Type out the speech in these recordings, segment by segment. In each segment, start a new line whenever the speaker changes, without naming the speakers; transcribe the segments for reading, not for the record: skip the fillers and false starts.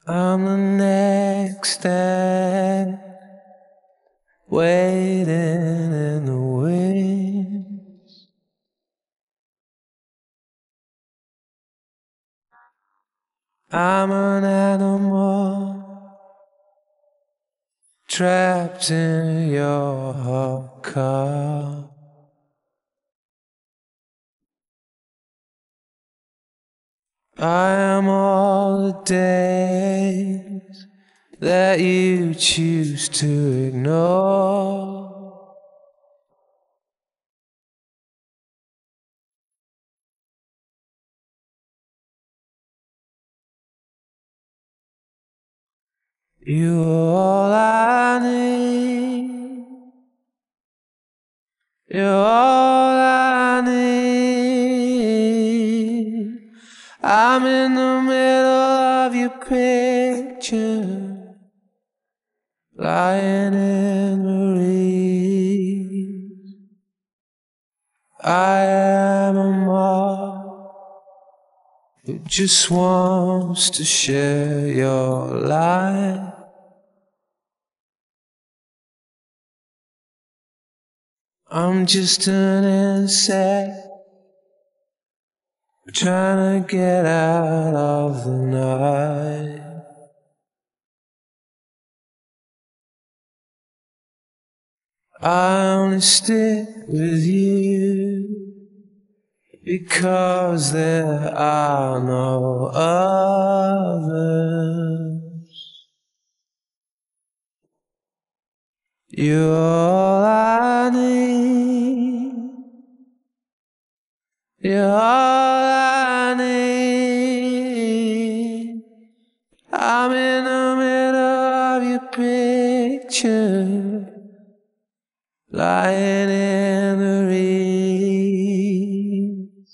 I'm the next step, waiting in the wings. I'm an animal trapped in your hot car. I am all the days that you choose to ignore. You are all I need. You're all I need. I'm in the middle of your picture, lying in the reeds. I am a moth who just wants to share your light. I'm just an insect trying to get out of the night. I only stick with you because there are no others. You're all I need. You're all I need. I'm in the middle of your picture, lying in the reeds.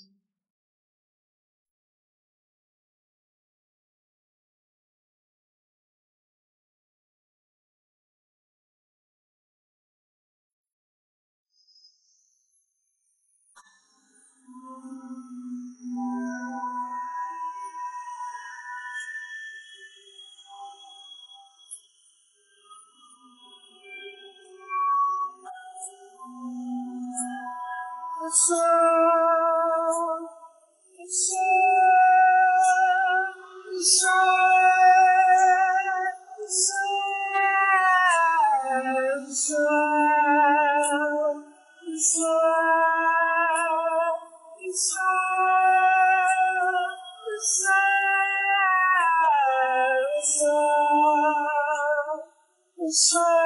So